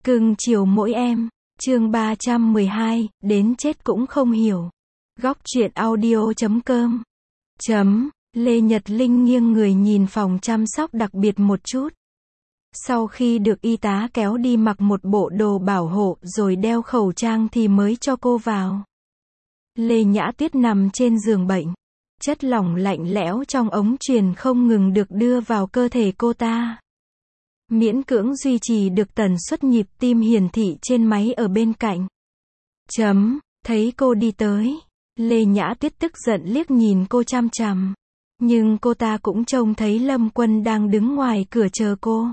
Cưng chiều mỗi em. Chương 312, đến chết cũng không hiểu. Góc truyện audio.com. Lê Nhật Linh nghiêng người nhìn phòng chăm sóc đặc biệt một chút. Sau khi được y tá kéo đi mặc một bộ đồ bảo hộ rồi đeo khẩu trang thì mới cho cô vào. Lê Nhã Tuyết nằm trên giường bệnh. Chất lỏng lạnh lẽo trong ống truyền không ngừng được đưa vào cơ thể cô ta. Miễn cưỡng duy trì được tần suất nhịp tim hiển thị trên máy ở bên cạnh. Thấy cô đi tới. Lê Nhã Tuyết tức giận liếc nhìn cô chằm chằm. Nhưng cô ta cũng trông thấy Lâm Quân đang đứng ngoài cửa chờ cô.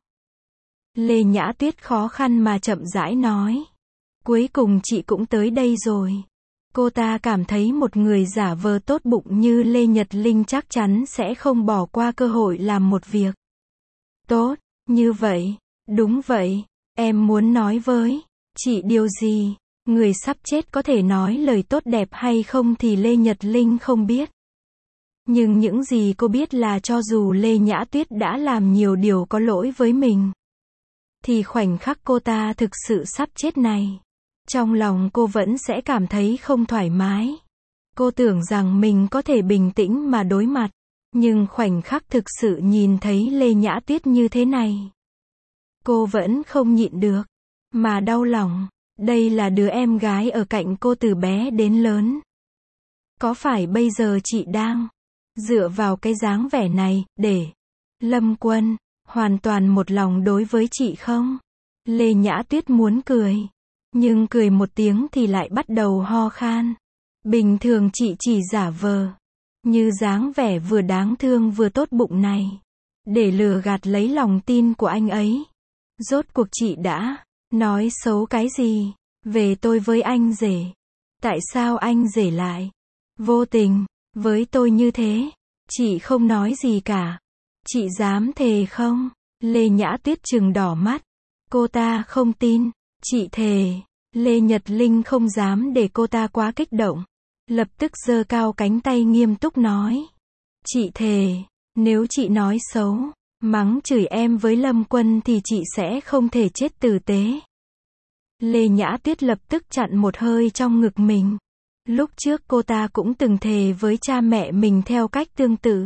Lê Nhã Tuyết khó khăn mà chậm rãi nói. Cuối cùng chị cũng tới đây rồi. Cô ta cảm thấy một người giả vờ tốt bụng như Lê Nhật Linh chắc chắn sẽ không bỏ qua cơ hội làm một việc tốt như vậy. Đúng vậy, em muốn nói với chị điều gì? Người sắp chết có thể nói lời tốt đẹp hay không thì Lê Nhật Linh không biết. Nhưng những gì cô biết là cho dù Lê Nhã Tuyết đã làm nhiều điều có lỗi với mình, thì khoảnh khắc cô ta thực sự sắp chết này, trong lòng cô vẫn sẽ cảm thấy không thoải mái. Cô tưởng rằng mình có thể bình tĩnh mà đối mặt. Nhưng khoảnh khắc thực sự nhìn thấy Lê Nhã Tuyết như thế này, cô vẫn không nhịn được mà đau lòng. Đây là đứa em gái ở cạnh cô từ bé đến lớn. Có phải bây giờ chị đang dựa vào cái dáng vẻ này để Lâm Quân hoàn toàn một lòng đối với chị không? Lê Nhã Tuyết muốn cười, nhưng cười một tiếng thì lại bắt đầu ho khan. Bình thường chị chỉ giả vờ như dáng vẻ vừa đáng thương vừa tốt bụng này, để lừa gạt lấy lòng tin của anh ấy. Rốt cuộc chị đã nói xấu cái gì về tôi với anh rể? Tại sao anh rể lại vô tình với tôi như thế? Chị không nói gì cả. Chị dám thề không? Lê Nhã Tuyết trừng đỏ mắt. Cô ta không tin. Chị thề. Lê Nhật Linh không dám để cô ta quá kích động. Lập tức giơ cao cánh tay nghiêm túc nói. Chị thề, nếu chị nói xấu, mắng chửi em với Lâm Quân thì chị sẽ không thể chết tử tế. Lê Nhã Tuyết lập tức chặn một hơi trong ngực mình. Lúc trước cô ta cũng từng thề với cha mẹ mình theo cách tương tự.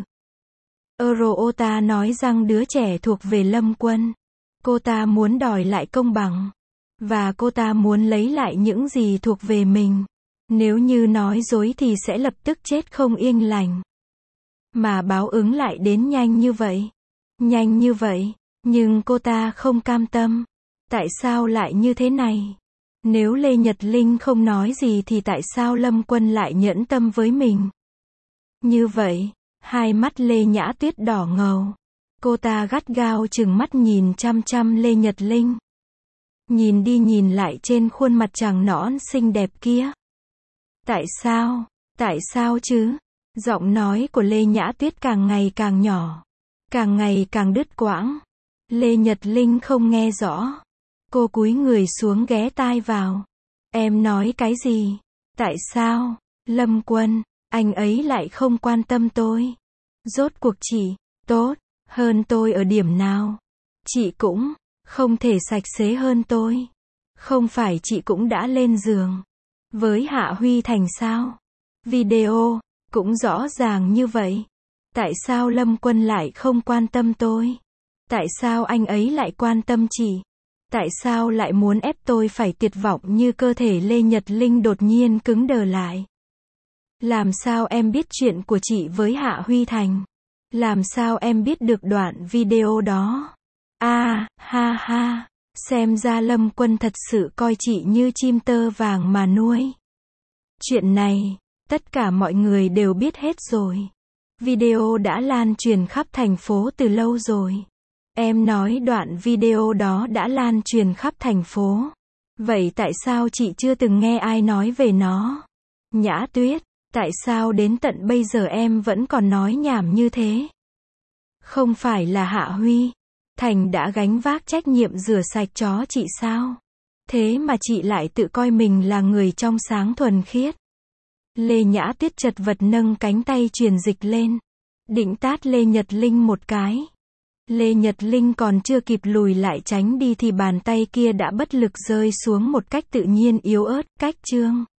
Eurota nói rằng đứa trẻ thuộc về Lâm Quân. Cô ta muốn đòi lại công bằng. Và cô ta muốn lấy lại những gì thuộc về mình. Nếu như nói dối thì sẽ lập tức chết không yên lành. Mà báo ứng lại đến nhanh như vậy. Nhanh như vậy. Nhưng cô ta không cam tâm. Tại sao lại như thế này? Nếu Lê Nhật Linh không nói gì thì tại sao Lâm Quân lại nhẫn tâm với mình? Như vậy, hai mắt Lê Nhã Tuyết đỏ ngầu. Cô ta gắt gao trừng mắt nhìn chăm chăm Lê Nhật Linh. Nhìn đi nhìn lại trên khuôn mặt trắng nõn xinh đẹp kia. Tại sao? Tại sao chứ? Giọng nói của Lê Nhã Tuyết càng ngày càng nhỏ. Càng ngày càng đứt quãng. Lê Nhật Linh không nghe rõ. Cô cúi người xuống ghé tai vào. Em nói cái gì? Tại sao? Lâm Quân, anh ấy lại không quan tâm tôi. Rốt cuộc chị tốt hơn tôi ở điểm nào? Chị cũng không thể sạch sẽ hơn tôi. Không phải chị cũng đã lên giường với Hạ Huy Thành sao? Video cũng rõ ràng như vậy. Tại sao Lâm Quân lại không quan tâm tôi? Tại sao anh ấy lại quan tâm chị? Tại sao lại muốn ép tôi phải tuyệt vọng như cơ thể Lê Nhật Linh đột nhiên cứng đờ lại? Làm sao em biết chuyện của chị với Hạ Huy Thành? Làm sao em biết được đoạn video đó? Ha, xem ra Lâm Quân thật sự coi chị như chim tơ vàng mà nuôi. Chuyện này, tất cả mọi người đều biết hết rồi. Video đã lan truyền khắp thành phố từ lâu rồi. Em nói đoạn video đó đã lan truyền khắp thành phố. Vậy tại sao chị chưa từng nghe ai nói về nó? Nhã Tuyết, tại sao đến tận bây giờ em vẫn còn nói nhảm như thế? Không phải là Hạ Huy Thành đã gánh vác trách nhiệm rửa sạch chó chị sao? Thế mà chị lại tự coi mình là người trong sáng thuần khiết. Lê Nhã Tuyết chật vật nâng cánh tay truyền dịch lên. Định tát Lê Nhật Linh một cái. Lê Nhật Linh còn chưa kịp lùi lại tránh đi thì bàn tay kia đã bất lực rơi xuống một cách tự nhiên yếu ớt, cách Trương